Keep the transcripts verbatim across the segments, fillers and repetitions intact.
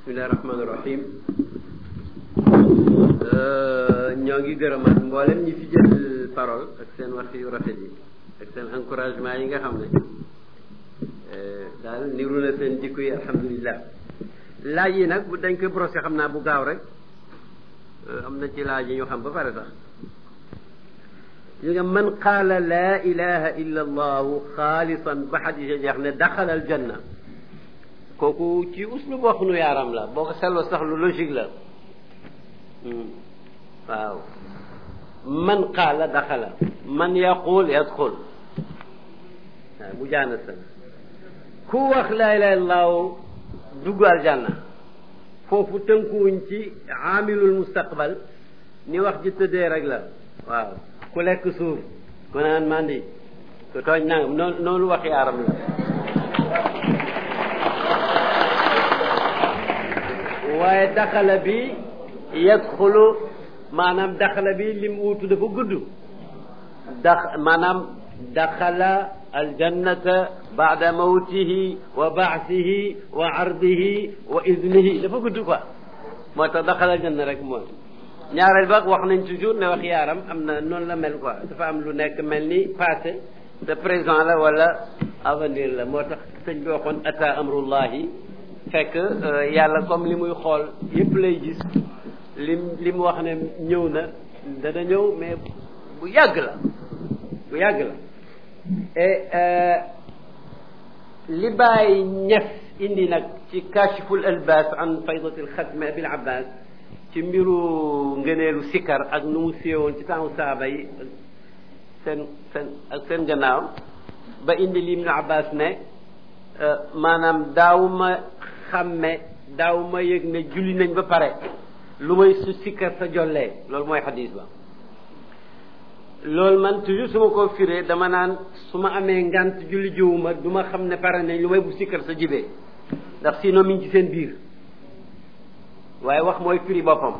bismillahi rahmaani rahim ñoo ngi gërëmaat mboolem ñi fi jël parole ak seen wax yu rafet yi ak seen encouragement yi nga xam ne daal niru na seen jikko yi alhamdulilah. laaj yi nag bu dañ koy brosser xam naa bu gaaw rek am na ci laaj yi ñu xam ba pare sax ñu nga man qaala laa ilaha illa allahu xaalisan ba xadisa jeex ne daxala al janna kooku ci uslub wax nu yaaram la boo ko seetloo sax lu logique la waaw man qaala daxala man yaqul yadxul waaw bu jaana sa ku wax laa ilaha illallahu dugg aljanna foofu tënkuwuñ ci aamilul mustaqbal ni wax ji tëddee rek la waaw ku lekk suuf ku naan mandi ku tooñ nangam noonu noonu wax yaaram la waaye daxala bi yadxulu maanaam daxala bi lim wuutu dafa gudd dax maanaam daxala aljannata baada mawtihi wa baasihi wa ardihi wa idnihi dafa gudd quoi moo tax daxala aljanna rek mooy ñaareel ba wax nañ toujours ne wax yaaram am na noonu la mel quoi dafa am lu nekk mel ni passé te présent la wala avenir la moo tax sëñ bi waxoon ata amrullahi fekk yàlla comme li muy xool yépp lay gis lim li mu wax ne ñëw na dana ñëw mais bu yàgg la bu yàgg la et li Baay Ñas indi nag ci kashiful albas an faydatil xatmi abil abbas ci mbiru ngëneelu sikkar ak nu mu séewoon ci temps saaba yi seen seen ak seen gannaaw ba indi li Ibn Abbas ne maanaam daawuma xàmme daawuma yëg ne julli nañ ba pare lu may su sikkar sa jollee loolu mooy xadis ba loolu man toujours su ma ko firee dama naan su ma amee ngant julli jiwuma du ma xam ne pare nañ lu may bu sikkar sa jibee ndax sinon mi ngi ci seen biir waaye wax mooy firi boppam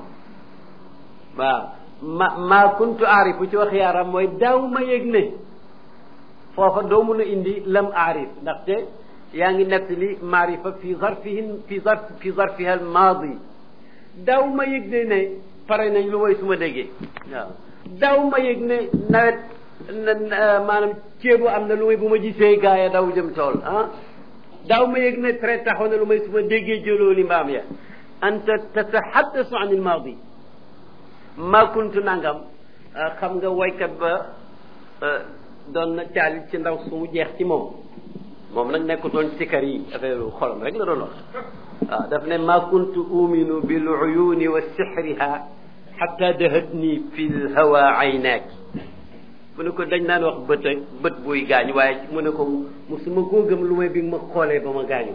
waaw ma maa kuntu aarifu ci wax yaaram mooy daaw ma yëg ne foofa doo mun a indi lam aarif ndaxte yaa ngi nett li maarifa fi zarfihin fi zarf fi zarfiha al maadi daaw ma yëg ne ne pare nañ lu mooy su ma déggee waaw daaw ma yëg ne nawet maanaam ceebu am na lu may bu ma gisee gaaya daw jëm tool ah daaw ma yëg ne traite taxaw na lu may su ma déggee jëloo li mbaam ya anta tataxaddasu an il maadi ma kuntu nangam xam nga woykat ba doon na caalit ci ndaw su mu jeex ci moom moom nag nekkutoon sikar yi affaire xolam rek la doon wax waaw daf ne ma kuntu uminu bil uyuni wa sixriha xatta dahatni fi l hawa aynaaki mu ne ko dañ naan wax bët ak bët buy gaañ waaye mu ne ko musuma koo gëm lu may bi nga ma xoolee ba ma gaañu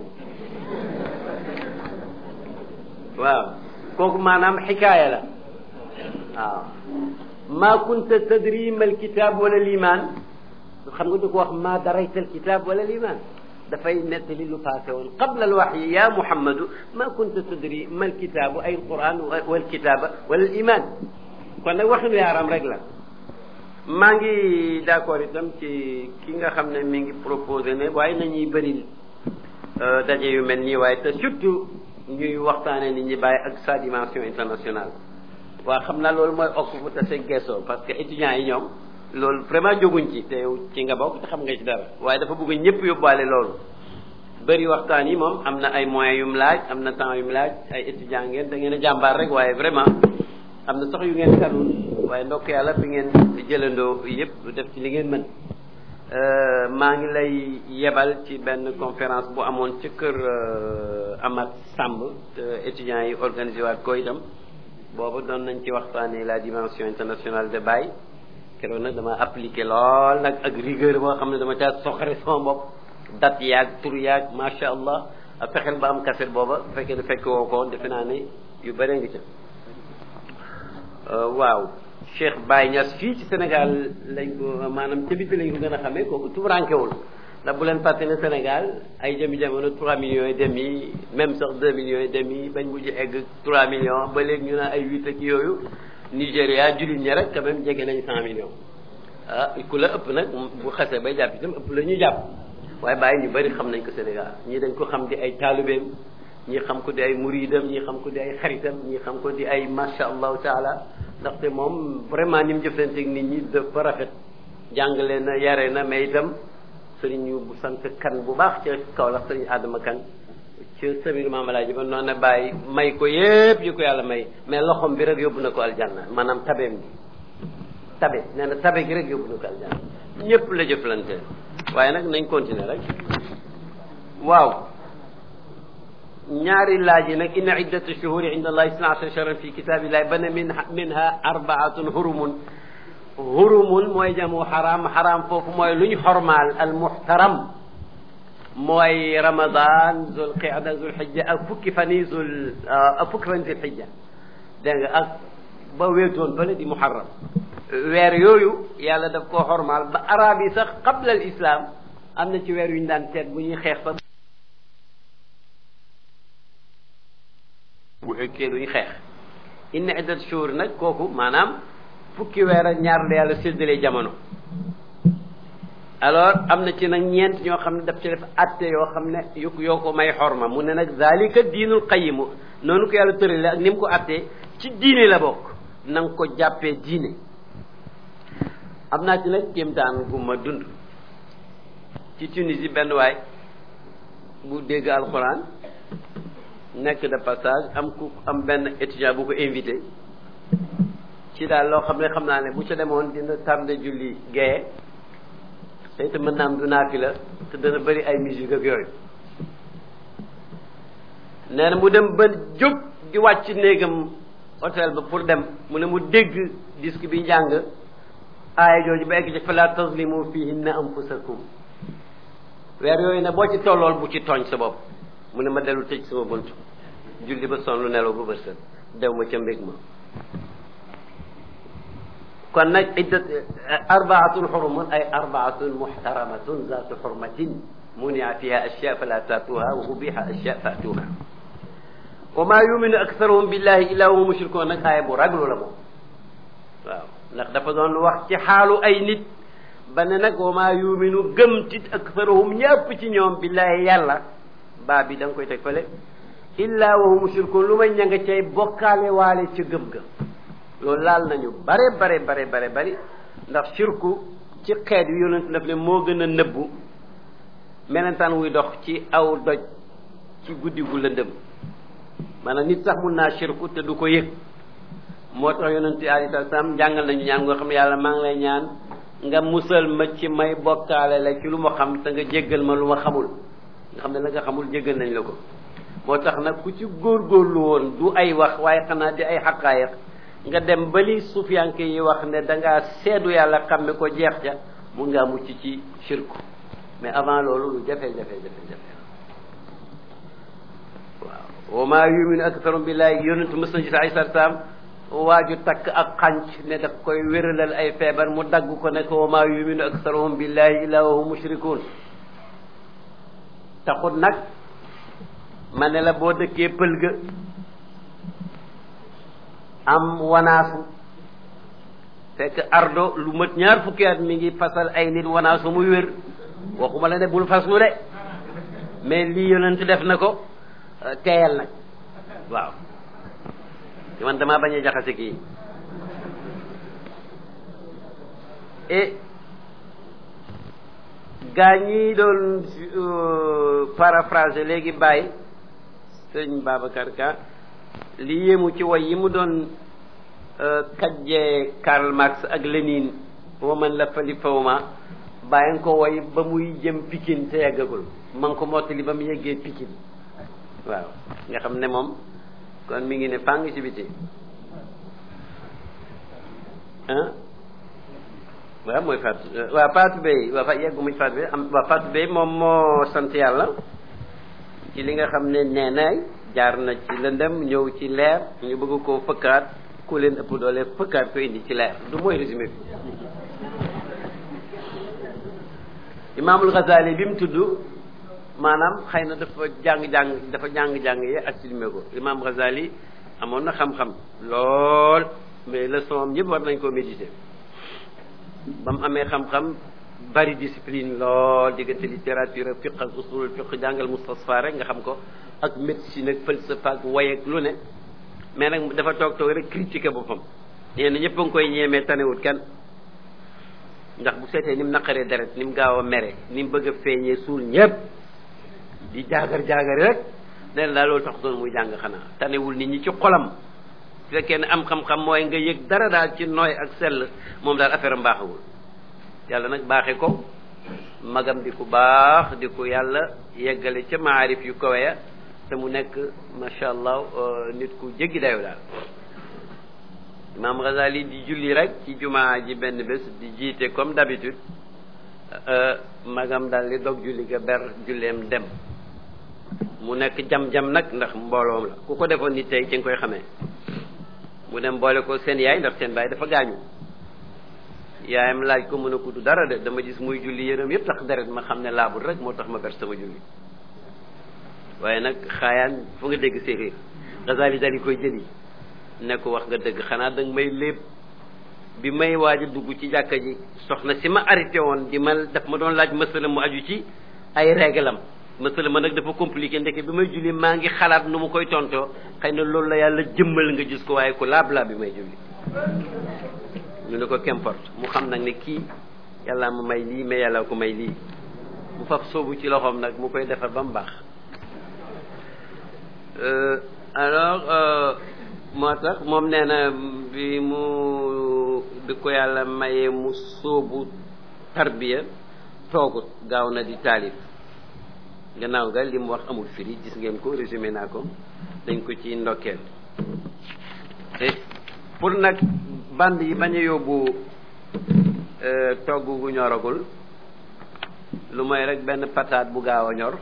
waaw kooku maanaam xikaaya la waaw maa kunta tadri mal kitaab wala liimaan xam nga du ko wax maa darayta al kitaab wala liimaan dafay nettali lu passé woon qabla al waxyi ya muhammadu maa kunta tadri mal kitaabu ay alquran wal kitaaba wala al iman kon nag waxinu yaaram rek la maa ngi d'accord itam ci ki nga xam ne mi ngi proposé ne waaye nañuy bëri daje yu mel nii waaye te surtout ñuy waxtaanee nit ñi bàyyi ak sa dimension internationale waaw xam naa loolu mooy okk bu tase geesoo parce que étudiants yi ñoom loolu vraiment jóguñ ci te ci nga bokk te xam nga ci dara waaye dafa bëgg ñëpp yóbbaale loolu bëri waxtaan yi moom am na ay moyens yu mu laaj am na temps yu mu laaj ay étudiants ngeen da ngeen a jàmbaar rek waaye vraiment am na sax yu ngeen karul waaye ndokk yàlla bi ngeen jëlandoo yëpp def ci li ngeen mën maa ngi lay yebal ci benn conférence bu amoon ci kër Amath Samb te étudiants yi organisé waat ko itam boobu doon nañ ci waxtaanee la dimension internationale de Baye keroog nag dama appliqué lool nag ak rigueur boo xam ne dama caa soxare sama bopp date yaag tur yaag macha allah a fexeel ba am kaset booba bu fekkee ne fekk woo ko defe naa ne yu bëre ngi ca waaw Cheikh Baye Niass fii ci Sénégal lañ ko maanaam ca biti lañ ko gën a xamee kooku tumurankewul ndax bu leen fàtte ne Sénégal ay jëmi jamono trois millions et demi même sax deux millions et demi bañ mujj egg trois millions ba léegi ñu naan ay huit ak yooyu Nigéria jullit ñi rek quand même jege nañ cent millions ah ku la ëpp nag bu xasee bay jàpp itam ëpp la ñuy jàpp waaye Baye ñu bëri xam nañ ko Sénégal ñii dañ ko xam di ay taalibeem ñi xam ko di ay muridam ñi xam ko di ay xaritam ñi xam ko di ay masha allahu taala ndaxte moom vraiment ni mu jëflanteeg nit ñi dafa rafet jàngale na yare na mais itam sëriñ bu sant kan bu baax ca Kaolack sëriñ Adama kan ci samir maamalaaji ba noonu na bàyyi may ko yépp yu ko yàlla may mais loxom bi rek yóbbu na ko aljanna maanaam tabeem gi tabe nee na tabe gi rek yóbbu na ko aljanna ñëpp la jëflante waaye nag nañ continuer rek waaw ñaari laaj yi nag inna iddata shuhuri inda allahi isna ashara shahran fi kitabillahi bana min minha arbaatun hurumun hurumun mooy jamu xaram xaram foofu mooy lu ñu xormaal al muxtaram mooy ramadan zul qiyada zul xijja ak fukki fan yi zul ak fukki fan zul xijja dégg nga ak ba weetoon fële di muharram weer yooyu yàlla daf koo xormaal ba arab yi sax qabla al islam am na ci weer yu ñu daan seet bu ñuy xeex ba bu ëkkee duñu xeex inna iddat shuhur nag kooku maanaam fukki weer ak ñaar la yàlla séddalee jamono alors am na ci nag ñeent ñoo xam ne daf ci def atte yoo xam ne yu yoo ko may xorma mu ne nag zalika diinul qayimu noonu ko yàlla tërale ak ni mu ko attee ci diine la bokk na nga ko jàppee diine am naa ci nag kéemtaan gu ma dund ci Tunisie benn waay bu dégg alxuraan nekk de passage am ku am benn étudiant bu ko invité ci daal loo xam ne xam naa ne bu ca demoon dina tardé julli gaye te itam mën naa am du naafi la te dana bëri ay musique ak yooyu nee na mu dem ba jóg di wàcc néegam hôtel ba pour dem mu ne mu dégg disque bi njàng aaya jooju ba egg ci fala tazlimu fihinna anfusakum weer yooyu ne boo ci tollool bu ci tooñ sa bopp mu ne ma dellu tëj sama bunt julli ba sonn lu nelaw ba bërsët dew ma ca mbég ma kon nag iddat arbaatun xurumun ay arbaatun muxtaramatun zaatu xurmatin munia fiha ashya fala taatuha wa ubiha ashya faatuha wa ma yuminu aktharuhum billahi illa hum mushrikun nag aaya bu raglu la moom waaw ndax dafa doon wax ci xaalu ay nit ba ne nag wa ma yuminu gëm tit aktharuhum ñëpp ci ñoom billahi yàlla baa bi da nga koy teg fële illa wa hum mushrikun lu may ña nga cay bokkaale waale ca gëm ga loolu laal nañu bare bare bare bare bari ndax shirku ci xeet yu yonent daf ne moo gën a nëbbu melentaan wuy dox ci aw doj ci guddi gu lëndëm maanaam nit sax mun naa shirku te du ko yëg moo tax yonent alayhi salaam jàngal nañu ñaan nga xam ne yàlla maa ngi lay ñaan nga musal ma ci may bokkaale la ci lu ma xam te nga jéggal ma lu ma xamul nga xam ne la nga xamul jéggal nañ la ko moo tax nag ku ci góorgóorlu woon du ay wax waaye xanaa di ay xaqaayiq nga dem ba li sufiyanke yi wax ne dangaa seedu yàlla xamme ko jeex ca mun ngaa mucc ci shirku mais avant loolu lu jafe jafe jafe jafe waaw wa maa yuminu aktharum billahi yonentu mës na gis ay sartaam waaju takk ak xànc ne daf koy wéralal ay feebar mu dagg ko ne ko wa maa yuminu aktharuhum billahi illa wa hum mushrikun taxut nag ma ne la boo dëkkee pël ga am wanaasu fekk ardo lu mat ñaar fukki at mi ngi fasal ay nit wanaasu muy wér waxuma la ne bul faslu de mais lii yonent def na ko teeyal nag waaw man damaa bañ a jaxase kii et gaa ñi doon paraphraser léegi bàyyi sëñ Babacar Ka li yéemu ci way yi mu doon kajjee Karl Marx ak Lénine wa man la fali fawma bàyyi nga ko way ba muy jëm Pikine te yeggagul ma ngi ko mottali ba mu yeggee Pikine waaw nga xam ne moom kon mi ngi ne fàng ci biti ah waaw mooy Fatou waaw Fatou Bey waaw fa yeggu muy Fatou Bey am waaw Fatou Bey moom moo sant yàlla ci li nga xam ne nee naay jaar na ci lëndëm ñëw ci leer ñu bëgg koo fëkkaat ku leen ëpp doole fëkkaat ko indi ci leer du mooy résumé bi Imaamul Ghazali bi mu tudd maanaam xëy na dafa jàng-jàng dafa jàng-jàng yi ak silmé ko Imaam Ghazali amoon na xam-xam lool mais leçon am yëpp war nañ koo méditer ba mu amee xam-xam bari discipline lool diggante littérature ak fiqh ak usulul fiqh jàngal mustasfa rek nga xam ko ak médecine ak falsafa ak way ak lu ne mais nag dafa toog toog rek critiquer boppam nee na ñëpp a ngi koy ñeemee tanewut kenn ndax bu seetee ni mu naqaree deret ni mu gaaw a mere ni mu bëgg a feeñee suul ñëpp di jaagar jaagari rek nee na daal loolu tax doon muy jàng xanaa tanewul nit ñi ci xolam su fekkee ne am xam-xam mooy nga yëg dara daal ci nooy ak sell moom daal affaire am baaxawul yàlla nag baaxee ko magam di ku baax di ku yàlla yeggale ca maarif yu kawe ya te mu nekk macha allah nit ku jéggi dayo daal Imam Ghazali di julli rek ci jumaa ji benn bés di jiite comme d'habitude magam daal di dog julli ga ber julleem dem mu nekk jam-jam nag ndax mbooloom la ku ko defoon ni tey ci nga koy xamee mu dem boole ko seen yaay ndax seen baay dafa gaañu yaayam laaj ko mu ne ko du dara de dama gis muy julli yërëm yëpp tax deret ma xam ne laabul rek moo tax ma ber sama julli waaye nag xaayaan fu nga dégg séeréer Ghazali daal di koy jëli ne ko wax nga dëgg xanaa danga may léeb bi may waaj a dugg ci jàkka ji soxna si ma arrêté woon di ma daf ma doon laaj masala mu aju ci ay réglam masala ma nag dafa compliqué ndeke bi may julli maa ngi xalaat nu mu koy tontoo xëy na loolu la yàlla jëmmal nga gis ko waaye ku laab laab bi may julli ñu ne ko qu'importe mu xam nag ne kii yàlla ma may lii mais yàlla ko may lii mu faf soobu ci loxoom nag mu koy defar ba mu baax alors moo tax moom nee na bi mu bi ko yàlla mayee mu sóobu tarbiya toogut gaaw na di taalif gannaaw ga li mu wax amul firi gis ngeen ko résumé naa ko dañ ko ci ndokkeel te pour nag band yi bañ a yóbbu togg gu ñoragul lu mooy rek benn pataat bu gaaw a ñor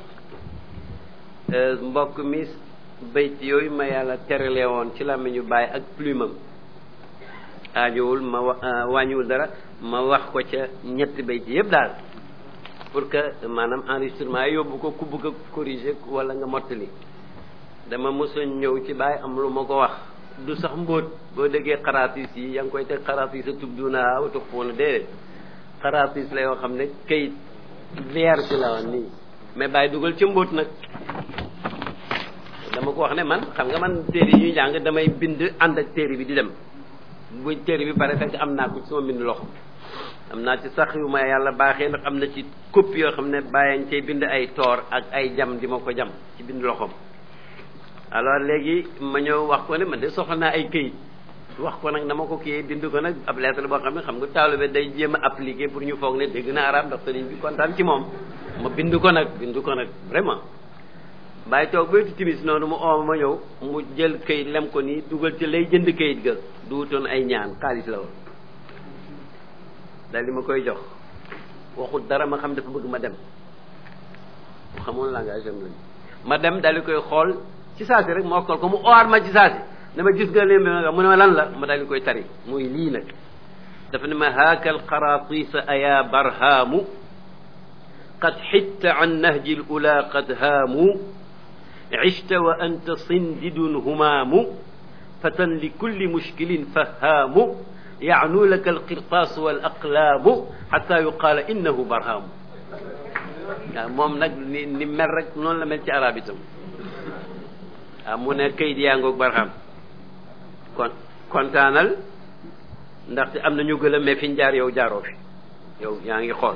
mbokk mi bayt yooyu ma yàlla terale woon ci làmmiñu baay ak plumam aajowul ma wa wàññiwul dara ma wax ko ca ñetti bayt yëpp daal pour que maanaam enregistrement yi yóbbu ko ku bëgg a corriger wala nga mottali dama mosoon ñëw ci baay am lu ma ko wax du sax mbóot boo déggee xaraatis yi yaa ngi koy teg xaraatis a tubduna wa tuxfuuna déedéet xaraatis la yoo xam ne kayit vierge la woon nii mais baay dugal ca mbóot nag dama ko wax ne man xam nga man téere yi ñuy jàng damay bind ànd ak téere bi di dem bu téere bi pare fekk am naa ko ci sama bind loxo am naa ci sax yu ma yàlla baaxee ndax am na ci copie yoo xam ne bàyyi cay bind ay toor ak ay jam di ma ko jam ci bind loxoom alors léegi ma ñëw wax ko ne man de soxla naa ay këyit wax ko nag dama ko kii bind ko nag ab lettre boo xam ne xam nga taalibe day jéem a appliquer pour ñu foog ne dégg na arab ndax sëriñ bi kontaan ci moom ma bind ko nag bind ko nag vraiment bàyyi toog baytu timis noonu mu ooma ma ñëw mu jël këyit lem ko nii dugal ci lay jënd këyit ga du wutoon ay ñaan xaalis la woon daal di ma koy jox waxul dara ma xam dafa bëgg ma dem mu xamoon langage am lañu ma dem daal di koy xool ci saasi rek ma okkal ko mu owaat ma ci saasi dama gis nga leen mu ne ma lan la ma daal di koy tari muy lii nag dafa ne ma haaka alqaratisa aya barhaamu qad xitta an nahji l ula qad haamu عشت وأنت صندد همام فتى لكل مشكل فهام يعنو لك القرطاس والأقلام حتى يقال إنه برهام moom nag ni ni mel rek noonu la mel ci arab itam ah mu ne kayit yaa ngoog barham kon kontaanal ndaxte am na ñu gën a mais fi ñu jaar yow jaaroo fi yow yaa ngi xool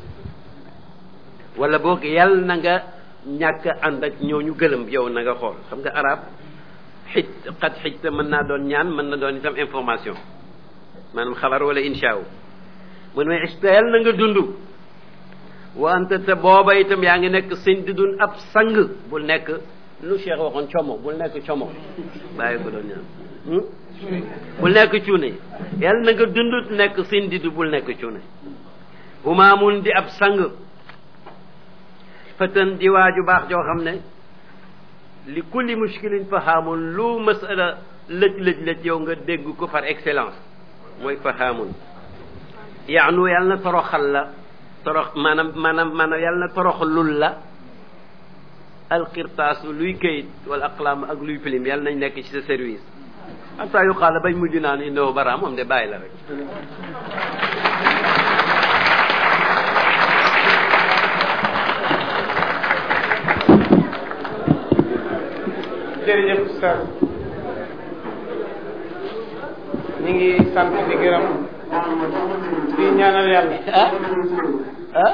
wala boog yàlla na nga ñàkk ànd ak ñooñu gëlëm yow na nga xool xam nga arab xij xat xij te mën naa doon ñaan mën na doon itam information maanaam xabar wala inshaaw mu ne istayal na nga dund wa anta te booba itam yaa ngi nekk sëñ di dun ab sang bul nekk lu Cheikh waxoon como bul nekk como bàyyi ko doon ñaan bul nekk cuune yàlla na nga dund nekk sëñ di du bul nekk cuune humaamun di ab sang fatan di waaju baax joo xam ne li kulli mushkilin fahaamun lu masala lëj lëj lëj yow nga dégg ko par excellence mooy fahaamun yaanu yàlla na toroxal la torox maanaam maanaam maanaam yàlla na toroxlul la alqirtaasu luy kayit wala aqlaam ak luy pilim yàlla nañ nekk ci sa service hatta yu xaala bañ mujj naan innahu baraam moom de bàyyi la rek jërëjëf Oustaz ñu ngi sant di gërëm di ñaanal yàlla ah ah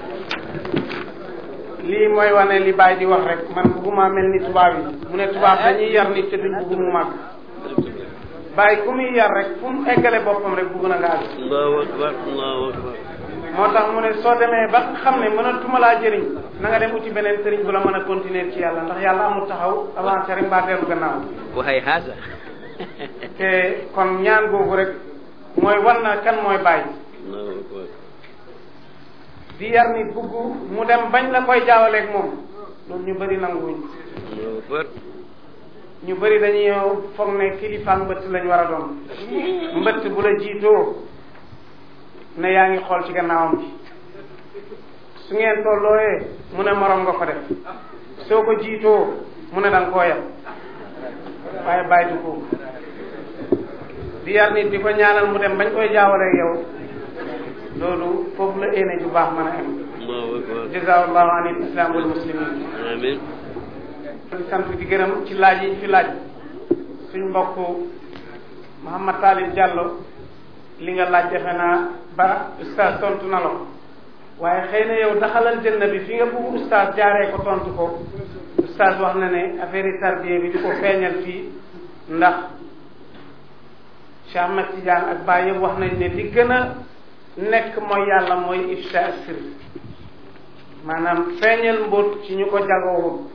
lii mooy wane li Baye di wax rek man bugguma mel ni tubaab yi mu ne tubaab dañuy yar nit te duñ bugg mu màgg Baye ku muy yar rek fu mu eggale boppam rek bugg na nga àgg Allahu akbar Allahu akbar moo tax mu ne soo demee ba xam ne mënatuma laa jëriñ na nga dem uti beneen sëriñ bu la mën a continuer ci yàlla ndax yàlla amul taxaw avancé rek mbaa dellu gannaaw waxay haasa te kon ñaan googu rek mooy wan na kan mooy Baye Allahu akbar di yar nit bugg mu dem bañ la koy jaawaleeg moom loolu ñu bëri nanguwuñ Allahu akbar ñu bëri dañuy foog ne kilifa mbëtt lañ war a doon mbëtt bu la jiitoo ne yaa ngi xool ci gannaawam bi su ngeen tollooyee mu ne morom nga ko def soo ko jiitoo mu ne danga koo yab waaye bàyyi du ko di yar nit di ko ñaanal mu dem bañ koy jaawaleeg yow loolu foofu la éene ju baax mën a am Allahu akbar jazakallahu anil islam wal muslimin amin di sant di gërëm ci laaj yi fi laaj suñ mbokk Mouhamad Talib Diallo li nga laaj defe naa ba oustaz tontu na la ko waaye xëy na yow daxalal jënna bi fi nga bëgg oustaz jaaree ko tontu ko oustaz wax na ne affaire yi tarbiya bi di ko feeñal fii ndax Cheikh Ahmed Tidiane ak Baye yëpp wax nañ ne li gën a nekk mooy yàlla mooy ifsha sir maanaam feeñal mbóot ci ñu ko jagoo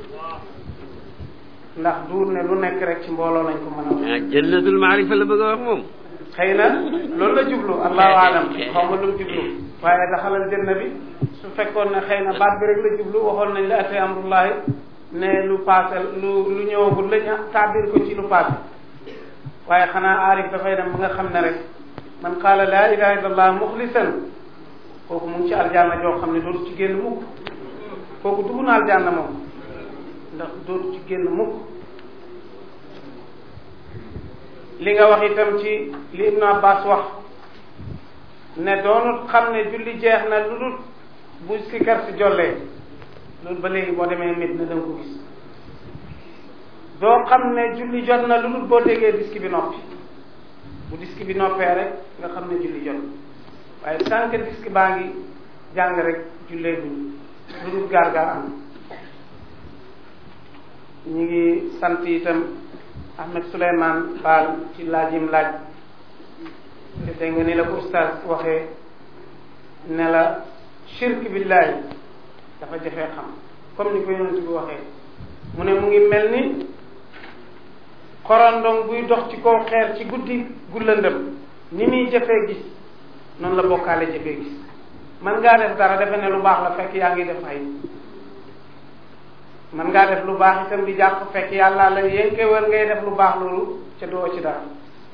ndax duur ne lu nekk rek ci mbooloo lañ ko mën a ah jannatul maarifa la bëgg a wax moom xëy na loolu la jublu allahu alam xaw ma lu mu jublu waaye daxalal janna bi su fekkoon ne xëy na baat bi rek la jublu waxoon nañ la ate amrullahi ne lu paase lu lu ñëwagul lañ taabir ko ci lu paase waaye xanaa aarif dafay dem ba nga xam ne rek man qaala laa ilaha illallah muxlisan kooku mu ngi ci aljanna joo xam ne dootu ci génn mukk kooku dugg na aljanna moom ndax dootu ci génn mukk li nga wax itam ci li Ibnu Abbas wax ne doonut xam ne julli jeex na lu dul bu sikkar si jollee loolu ba léegi boo demee Medina da nga ko gis doo xam ne julli jot na lu dul boo déggee diski bi noppi bu diski bi noppee rek nga xam ne julli jot waaye tant que diski baa ngi jàng rek jullee buñ lu dul gaar gaar am ñu ngi sant itam Ahmed Souleymane Baal ci laajim laaj te dégg nga ni la ko oustaz waxee ne la shirk billahi dafa jafee xam comme ni ko yonent bi waxee mu ne mu ngi mel ni xorondong buy dox ci kaw xeer ci guddi gu lëndëm ni muy jafee gis noonu la bokkaale jafee gis man ngaa def dara defe ne lu baax la fekk yaa ngi def ay man ngaa def lu baax itam di jàpp fekk yàlla la yénke wër ngay def lu baax loolu ca doo ci dara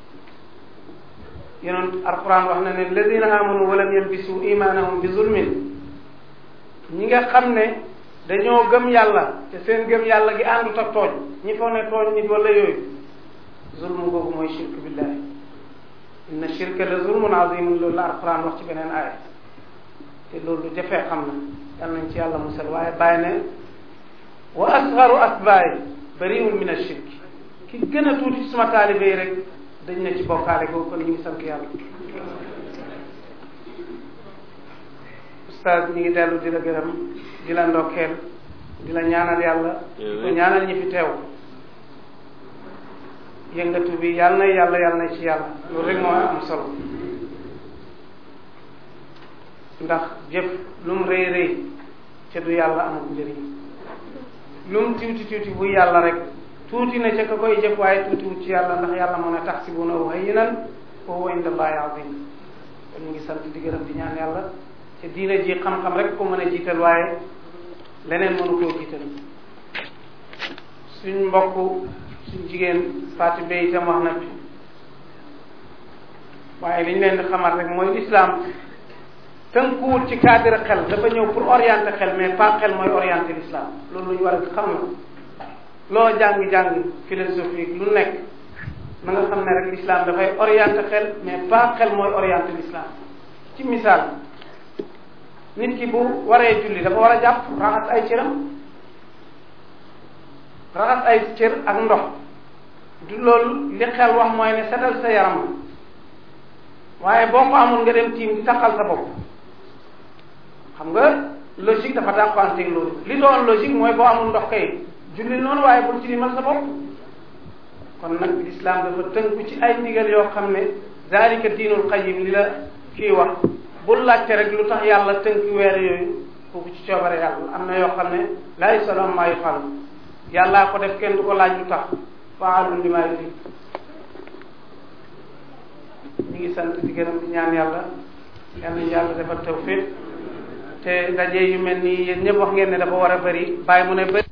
yenoon alquran wax na ne alladina amanu walam yalbisu imanahum bi zulmin ñi nga xam ne dañoo gëm yàlla te seen gëm yàlla gi àndut ak tooñ ñi foog ne tooñ nit wala yooyu zulmu googu mooy shirk billahi inna shirka la zulmun azimun loolu la alquran wax ci beneen aaya te loolu jafee xam na yal nañ ci yàlla musal waaye bàyyi ne wa asgaru asbaay bariun min ashirk ki gën a tuuti ci suma taalibe yi rek dañ ne ci bokkaale googu kon ñu ngi sant yàlla ustaz ñi ngi dellu di la gërëm di la ndokkeel di la ñaanal yàlla di ko ñaanal ñi fi teew yëngatu bi yàlla na yàlla yàlla na ci yàlla loolu rek moo am solo ndax jëf lu mu rëy rëy ca du yàlla amul njëriñ lu mu tuuti tuuti bu yàlla rek tuuti na ca ka koy jëf waaye tuutiwut ci yàlla ndax yàlla moo ne taxsibunahu hayyinan wa huwa inda Allahi azim kon ñu ngi sant di gërëm di ñaan yàlla te diina ji xam-xam rek ko mën a jiital waaye leneen mënu koo jiital suñ mbokk suñ jigéen Fatou Bey itam wax na fi waaye li ñu leen di xamal rek mooy l'islam tënkuwut ci cadre xel dafa ñëw pour orienter xel mais pas xel mooy orienter l'islam loolu lu ñu war a xam na loo jàng-jàng philosophique lu nekk na nga xam ne rek l'islam dafay orienter xel mais pas xel mooy orienter l'islam ci misaal nit ki bu waree julli dafa war a jàpp raxas ay cëram raxas ay cër ak ndox du loolu li xel wax mooy ne setal sa yaram waaye boo ko amul nga dem tiim di taxal sa bopp xam nga logique dafa dàqanteeg loolu li doon logique mooy boo amul ndox kay julli noonu waaye bul tilimal sa bopp kon nag l'islam dafa tënku ci ay ndigal yoo xam ne zalika diinul qayyim li la kii wax bul laajte rek lu tax yàlla tënk weer yooyu kooku ci coobare yàlla am na yoo xam ne laa yusalu ammaa yaf'al yàllaa ko def kenn du ko laaj lu tax fa'aalun limaa yuriid ñu ngi sant di gërëm di ñaan yàlla yal nañu yàlla defal tawfiq te ndaje yu mel nii yéen ñëpp wax ngeen ne dafa war a bëri bàyyi mu ne bëri